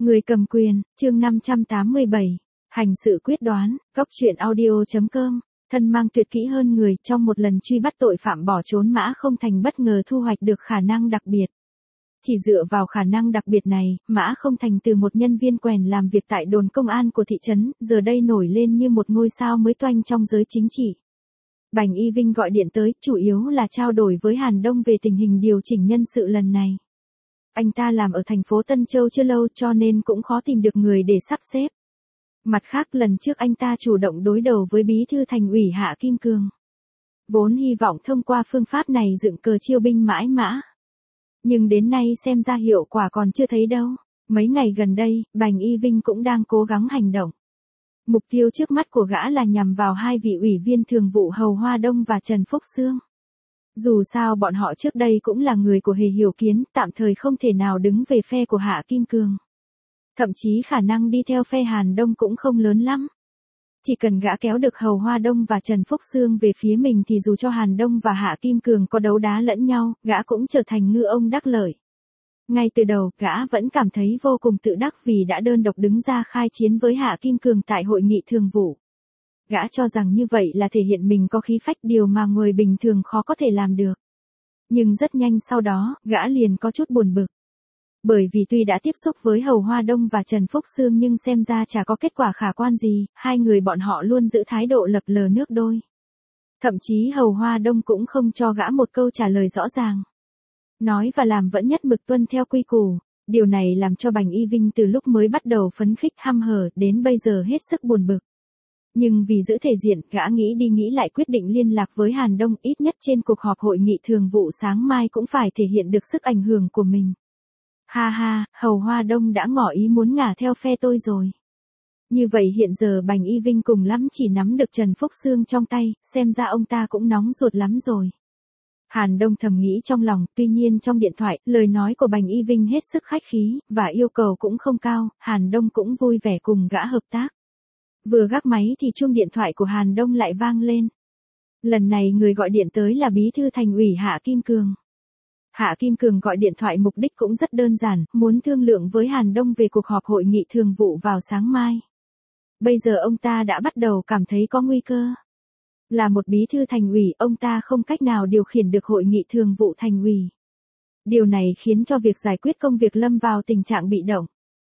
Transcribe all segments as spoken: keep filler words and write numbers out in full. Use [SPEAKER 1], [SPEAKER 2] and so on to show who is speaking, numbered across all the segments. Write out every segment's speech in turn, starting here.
[SPEAKER 1] Người cầm quyền, chương năm trăm tám mươi bảy. Hành sự quyết đoán, góc truyện audio.com. Thân mang tuyệt kỹ hơn người, trong một lần truy bắt tội phạm bỏ trốn Mã Không Thành bất ngờ thu hoạch được khả năng đặc biệt. Chỉ dựa vào khả năng đặc biệt này, Mã Không Thành từ một nhân viên quèn làm việc tại đồn công an của thị trấn, giờ đây nổi lên như một ngôi sao mới toanh trong giới chính trị. Bành Y Vinh gọi điện tới, chủ yếu là trao đổi với Hàn Đông về tình hình điều chỉnh nhân sự lần này. Anh ta làm ở thành phố Tân Châu chưa lâu cho nên cũng khó tìm được người để sắp xếp. Mặt khác lần trước anh ta chủ động đối đầu với bí thư thành ủy Hạ Kim Cường. Vốn hy vọng thông qua phương pháp này dựng cờ chiêu binh mãi mã. Nhưng đến nay xem ra hiệu quả còn chưa thấy đâu. Mấy ngày gần đây, Bành Y Vinh cũng đang cố gắng hành động. Mục tiêu trước mắt của gã là nhằm vào hai vị ủy viên thường vụ Hầu Hoa Đông và Trần Phúc Xương. Dù sao bọn họ trước đây cũng là người của Hề Hiểu Kiến, tạm thời không thể nào đứng về phe của Hạ Kim Cường. Thậm chí khả năng đi theo phe Hàn Đông cũng không lớn lắm. Chỉ cần gã kéo được Hầu Hoa Đông và Trần Phúc Xương về phía mình thì dù cho Hàn Đông và Hạ Kim Cường có đấu đá lẫn nhau, gã cũng trở thành ngư ông đắc lợi. Ngay từ đầu, gã vẫn cảm thấy vô cùng tự đắc vì đã đơn độc đứng ra khai chiến với Hạ Kim Cường tại hội nghị thường vụ. Gã cho rằng như vậy là thể hiện mình có khí phách, điều mà người bình thường khó có thể làm được. Nhưng rất nhanh sau đó, gã liền có chút buồn bực. Bởi vì tuy đã tiếp xúc với Hầu Hoa Đông và Trần Phúc Xương nhưng xem ra chả có kết quả khả quan gì, hai người bọn họ luôn giữ thái độ lập lờ nước đôi. Thậm chí Hầu Hoa Đông cũng không cho gã một câu trả lời rõ ràng. Nói và làm vẫn nhất mực tuân theo quy củ, điều này làm cho Bành Y Vinh từ lúc mới bắt đầu phấn khích hăm hở đến bây giờ hết sức buồn bực. Nhưng vì giữ thể diện, gã nghĩ đi nghĩ lại quyết định liên lạc với Hàn Đông, ít nhất trên cuộc họp hội nghị thường vụ sáng mai cũng phải thể hiện được sức ảnh hưởng của mình. Ha ha, Hầu Hoa Đông đã ngỏ ý muốn ngả theo phe tôi rồi. Như vậy hiện giờ Bành Y Vinh cùng lắm chỉ nắm được Trần Phúc Xương trong tay, xem ra ông ta cũng nóng ruột lắm rồi. Hàn Đông thầm nghĩ trong lòng, tuy nhiên trong điện thoại, lời nói của Bành Y Vinh hết sức khách khí, và yêu cầu cũng không cao, Hàn Đông cũng vui vẻ cùng gã hợp tác. Vừa gác máy thì chuông điện thoại của Hàn Đông lại vang lên. Lần này người gọi điện tới là bí thư thành ủy Hạ Kim Cường. Hạ Kim Cường gọi điện thoại mục đích cũng rất đơn giản, muốn thương lượng với Hàn Đông về cuộc họp hội nghị thường vụ vào sáng mai. Bây giờ ông ta đã bắt đầu cảm thấy có nguy cơ. Là một bí thư thành ủy, ông ta không cách nào điều khiển được hội nghị thường vụ thành ủy. Điều này khiến cho việc giải quyết công việc lâm vào tình trạng bị động.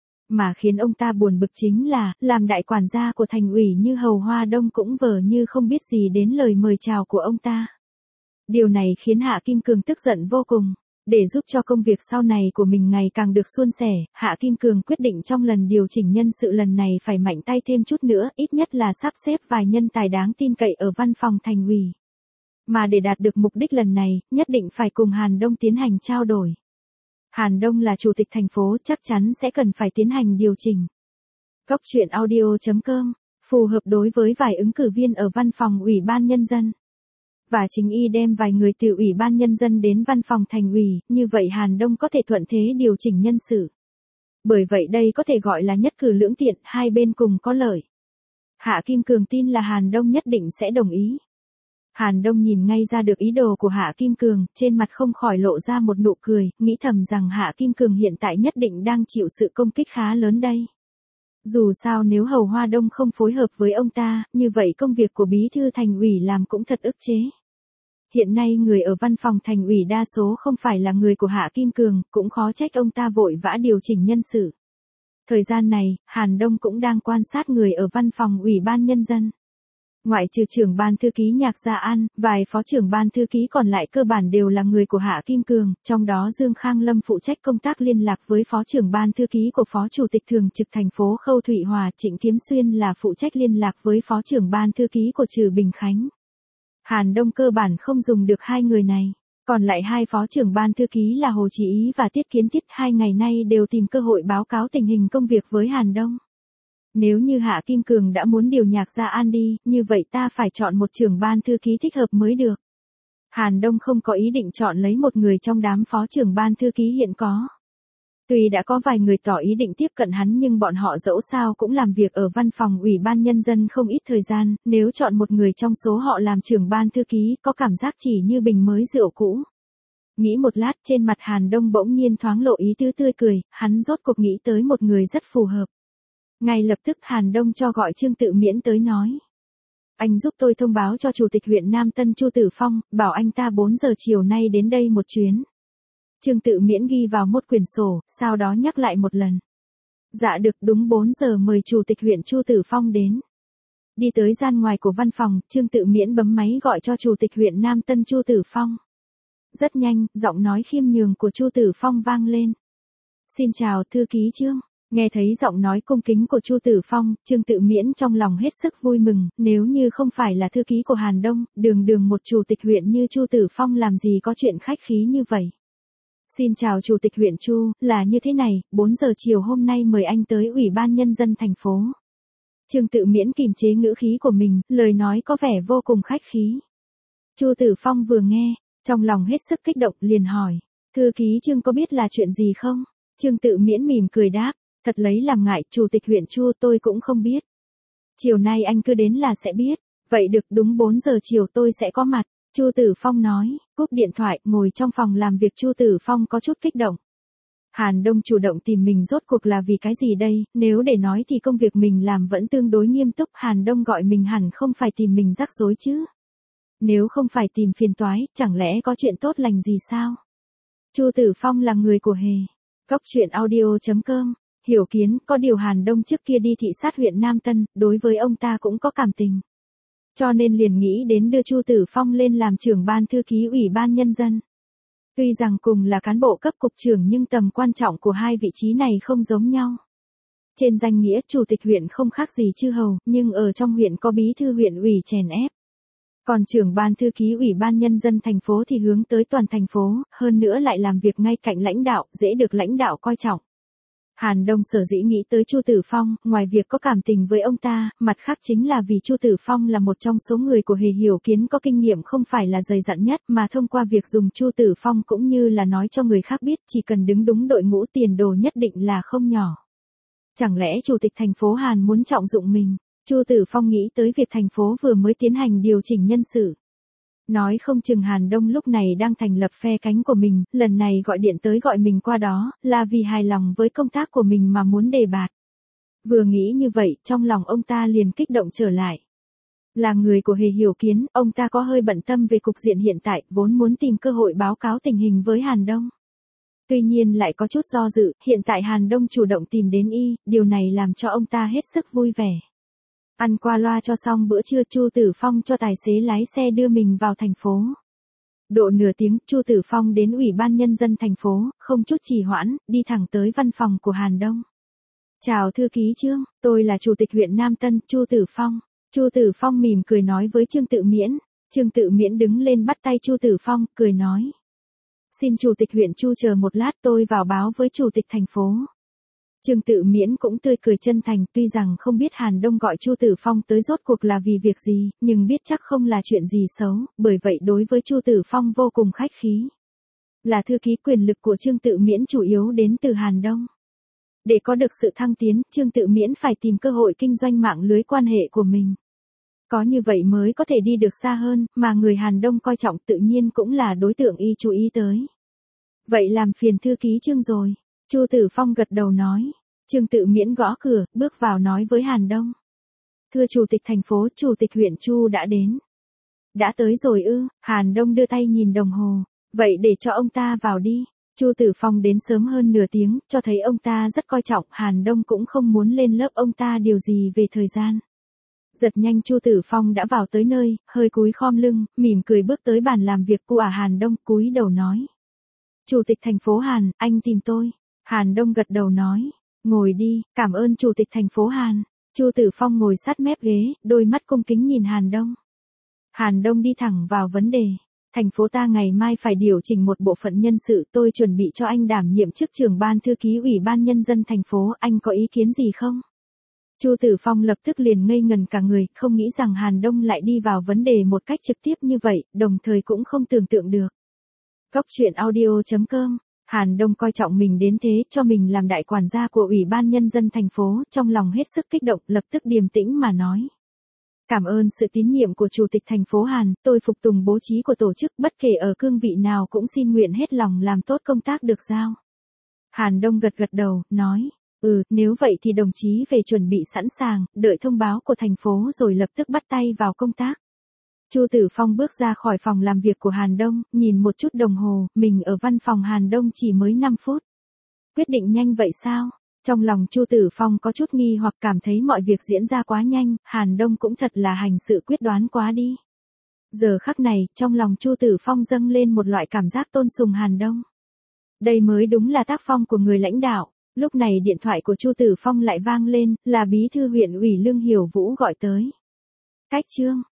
[SPEAKER 1] Mà khiến ông ta buồn bực chính là, làm đại quản gia của thành ủy như Hầu Hoa Đông cũng vờ như không biết gì đến lời mời chào của ông ta. Điều này khiến Hạ Kim Cường tức giận vô cùng. Để giúp cho công việc sau này của mình ngày càng được suôn sẻ, Hạ Kim Cường quyết định trong lần điều chỉnh nhân sự lần này phải mạnh tay thêm chút nữa, ít nhất là sắp xếp vài nhân tài đáng tin cậy ở văn phòng thành ủy. Mà để đạt được mục đích lần này, nhất định phải cùng Hàn Đông tiến hành trao đổi. Hàn Đông là chủ tịch thành phố, chắc chắn sẽ cần phải tiến hành điều chỉnh. Góc truyện audio.com, phù hợp đối với vài ứng cử viên ở văn phòng ủy ban nhân dân. Và chính y đem vài người từ ủy ban nhân dân đến văn phòng thành ủy, như vậy Hàn Đông có thể thuận thế điều chỉnh nhân sự. Bởi vậy đây có thể gọi là nhất cử lưỡng tiện, hai bên cùng có lợi. Hạ Kim Cường tin là Hàn Đông nhất định sẽ đồng ý. Hàn Đông nhìn ngay ra được ý đồ của Hạ Kim Cường, trên mặt không khỏi lộ ra một nụ cười, nghĩ thầm rằng Hạ Kim Cường hiện tại nhất định đang chịu sự công kích khá lớn đây. Dù sao nếu Hầu Hoa Đông không phối hợp với ông ta, như vậy công việc của bí thư thành ủy làm cũng thật ức chế. Hiện nay người ở văn phòng thành ủy đa số không phải là người của Hạ Kim Cường, cũng khó trách ông ta vội vã điều chỉnh nhân sự. Thời gian này, Hàn Đông cũng đang quan sát người ở văn phòng ủy ban nhân dân. Ngoại trừ trưởng ban thư ký Nhạc Gia An, vài phó trưởng ban thư ký còn lại cơ bản đều là người của Hạ Kim Cường, trong đó Dương Khang Lâm phụ trách công tác liên lạc với phó trưởng ban thư ký của phó chủ tịch thường trực thành phố Khâu Thụy Hòa, Trịnh Kiếm Xuyên là phụ trách liên lạc với phó trưởng ban thư ký của Trừ Bình Khánh. Hàn Đông cơ bản không dùng được hai người này, còn lại hai phó trưởng ban thư ký là Hồ Chí Ý và Tiết Kiến Tiết hai ngày nay đều tìm cơ hội báo cáo tình hình công việc với Hàn Đông. Nếu như Hạ Kim Cường đã muốn điều Nhạc Gia An đi, như vậy ta phải chọn một trưởng ban thư ký thích hợp mới được. Hàn Đông không có ý định chọn lấy một người trong đám phó trưởng ban thư ký hiện có. Tuy đã có vài người tỏ ý định tiếp cận hắn nhưng bọn họ dẫu sao cũng làm việc ở văn phòng ủy ban nhân dân không ít thời gian, nếu chọn một người trong số họ làm trưởng ban thư ký có cảm giác chỉ như bình mới rượu cũ. Nghĩ một lát, trên mặt Hàn Đông bỗng nhiên thoáng lộ ý tứ tươi cười, hắn rốt cuộc nghĩ tới một người rất phù hợp. Ngay lập tức Hàn Đông cho gọi Trương Tự Miễn tới nói. Anh giúp tôi thông báo cho Chủ tịch huyện Nam Tân Chu Tử Phong, bảo anh ta bốn giờ chiều nay đến đây một chuyến. Trương Tự Miễn ghi vào một quyển sổ, sau đó nhắc lại một lần. Dạ được, đúng bốn giờ mời Chủ tịch huyện Chu Tử Phong đến. Đi tới gian ngoài của văn phòng, Trương Tự Miễn bấm máy gọi cho Chủ tịch huyện Nam Tân Chu Tử Phong. Rất nhanh, giọng nói khiêm nhường của Chu Tử Phong vang lên. Xin chào thư ký Trương. Nghe thấy giọng nói cung kính của Chu Tử Phong, Trương Tự Miễn trong lòng hết sức vui mừng, nếu như không phải là thư ký của Hàn Đông, đường đường một chủ tịch huyện như Chu Tử Phong làm gì có chuyện khách khí như vậy. Xin chào Chủ tịch huyện Chu, là như thế này, bốn giờ chiều hôm nay mời anh tới Ủy ban Nhân dân thành phố. Trương Tự Miễn kìm chế ngữ khí của mình, lời nói có vẻ vô cùng khách khí. Chu Tử Phong vừa nghe, trong lòng hết sức kích động liền hỏi, thư ký Trương có biết là chuyện gì không? Trương Tự Miễn mỉm cười đáp, thật lấy làm ngại, Chủ tịch huyện Chu tôi cũng không biết. Chiều nay anh cứ đến là sẽ biết, vậy được, đúng bốn giờ chiều tôi sẽ có mặt. Chu Tử Phong nói, cúp điện thoại, ngồi trong phòng làm việc. Chu Tử Phong có chút kích động. Hàn Đông chủ động tìm mình rốt cuộc là vì cái gì đây, nếu để nói thì công việc mình làm vẫn tương đối nghiêm túc, Hàn Đông gọi mình hẳn không phải tìm mình rắc rối chứ. Nếu không phải tìm phiền toái, chẳng lẽ có chuyện tốt lành gì sao? Chu Tử Phong là người của Hề. Cốc truyện audio chấm com, hiểu kiến, có điều Hàn Đông trước kia đi thị sát huyện Nam Tân, đối với ông ta cũng có cảm tình. Cho nên liền nghĩ đến đưa Chu Tử Phong lên làm trưởng ban thư ký Ủy ban Nhân dân. Tuy rằng cùng là cán bộ cấp cục trưởng nhưng tầm quan trọng của hai vị trí này không giống nhau. Trên danh nghĩa Chủ tịch huyện không khác gì chư hầu, nhưng ở trong huyện có bí thư huyện ủy chèn ép. Còn trưởng ban thư ký Ủy ban Nhân dân thành phố thì hướng tới toàn thành phố, hơn nữa lại làm việc ngay cạnh lãnh đạo, dễ được lãnh đạo coi trọng. Hàn Đông sở dĩ nghĩ tới Chu Tử Phong, ngoài việc có cảm tình với ông ta, mặt khác chính là vì Chu Tử Phong là một trong số người của Hề Hiểu Kiến có kinh nghiệm không phải là dày dặn nhất, mà thông qua việc dùng Chu Tử Phong cũng như là nói cho người khác biết, chỉ cần đứng đúng đội ngũ tiền đồ nhất định là không nhỏ. Chẳng lẽ Chủ tịch thành phố Hàn muốn trọng dụng mình? Chu Tử Phong nghĩ tới việc thành phố vừa mới tiến hành điều chỉnh nhân sự. Nói không chừng Hàn Đông lúc này đang thành lập phe cánh của mình, lần này gọi điện tới gọi mình qua đó, là vì hài lòng với công tác của mình mà muốn đề bạt. Vừa nghĩ như vậy, trong lòng ông ta liền kích động trở lại. Là người của Hề Hiểu Kiến, ông ta có hơi bận tâm về cục diện hiện tại, vốn muốn tìm cơ hội báo cáo tình hình với Hàn Đông. Tuy nhiên lại có chút do dự, hiện tại Hàn Đông chủ động tìm đến y, điều này làm cho ông ta hết sức vui vẻ. Ăn qua loa cho xong bữa trưa, Chu Tử Phong cho tài xế lái xe đưa mình vào thành phố. Độ nửa tiếng, Chu Tử Phong đến Ủy ban Nhân dân thành phố, không chút trì hoãn, đi thẳng tới văn phòng của Hàn Đông. Chào thư ký Trương, tôi là Chủ tịch huyện Nam Tân, Chu Tử Phong. Chu Tử Phong mỉm cười nói với Trương Tự Miễn. Trương Tự Miễn đứng lên bắt tay Chu Tử Phong, cười nói. Xin Chủ tịch huyện Chu chờ một lát, tôi vào báo với Chủ tịch thành phố. Trương Tự Miễn cũng tươi cười chân thành, tuy rằng không biết Hàn Đông gọi Chu Tử Phong tới rốt cuộc là vì việc gì, nhưng biết chắc không là chuyện gì xấu, bởi vậy đối với Chu Tử Phong vô cùng khách khí. Là thư ký, quyền lực của Trương Tự Miễn chủ yếu đến từ Hàn Đông. Để có được sự thăng tiến, Trương Tự Miễn phải tìm cơ hội kinh doanh mạng lưới quan hệ của mình. Có như vậy mới có thể đi được xa hơn, mà người Hàn Đông coi trọng tự nhiên cũng là đối tượng y chú ý tới. Vậy làm phiền thư ký Trương rồi. Chu Tử Phong gật đầu nói. Trương Tự Miễn gõ cửa, bước vào nói với Hàn Đông. Thưa Chủ tịch thành phố, Chủ tịch huyện Chu đã đến. Đã tới rồi ư? Hàn Đông đưa tay nhìn đồng hồ. Vậy để cho ông ta vào đi. Chu Tử Phong đến sớm hơn nửa tiếng, cho thấy ông ta rất coi trọng, Hàn Đông cũng không muốn lên lớp ông ta điều gì về thời gian. Giật nhanh Chu Tử Phong đã vào tới nơi, hơi cúi khom lưng, mỉm cười bước tới bàn làm việc của Hàn Đông, cúi đầu nói. Chủ tịch thành phố Hàn, anh tìm tôi. Hàn Đông gật đầu nói. Ngồi đi, cảm ơn Chủ tịch thành phố Hàn. Chu Tử Phong ngồi sát mép ghế, đôi mắt cung kính nhìn Hàn Đông. Hàn Đông đi thẳng vào vấn đề. Thành phố ta ngày mai phải điều chỉnh một bộ phận nhân sự, tôi chuẩn bị cho anh đảm nhiệm chức trưởng ban thư ký Ủy ban Nhân dân thành phố, anh có ý kiến gì không? Chu Tử Phong lập tức liền ngây ngần cả người, không nghĩ rằng Hàn Đông lại đi vào vấn đề một cách trực tiếp như vậy, đồng thời cũng không tưởng tượng được. Cốc truyện audio chấm com, Hàn Đông coi trọng mình đến thế, cho mình làm đại quản gia của Ủy ban Nhân dân thành phố, trong lòng hết sức kích động, lập tức điềm tĩnh mà nói. Cảm ơn sự tín nhiệm của Chủ tịch thành phố Hàn, tôi phục tùng bố trí của tổ chức, bất kể ở cương vị nào cũng xin nguyện hết lòng làm tốt công tác được giao. Hàn Đông gật gật đầu, nói, ừ, nếu vậy thì đồng chí về chuẩn bị sẵn sàng, đợi thông báo của thành phố rồi lập tức bắt tay vào công tác. Chu Tử Phong bước ra khỏi phòng làm việc của Hàn Đông, nhìn một chút đồng hồ, mình ở văn phòng Hàn Đông chỉ mới năm phút. Quyết định nhanh vậy sao? Trong lòng Chu Tử Phong có chút nghi hoặc cảm thấy mọi việc diễn ra quá nhanh, Hàn Đông cũng thật là hành sự quyết đoán quá đi. Giờ khắc này, trong lòng Chu Tử Phong dâng lên một loại cảm giác tôn sùng Hàn Đông. Đây mới đúng là tác phong của người lãnh đạo. Lúc này điện thoại của Chu Tử Phong lại vang lên, là bí thư huyện ủy Lương Hiểu Vũ gọi tới. Cách Trương,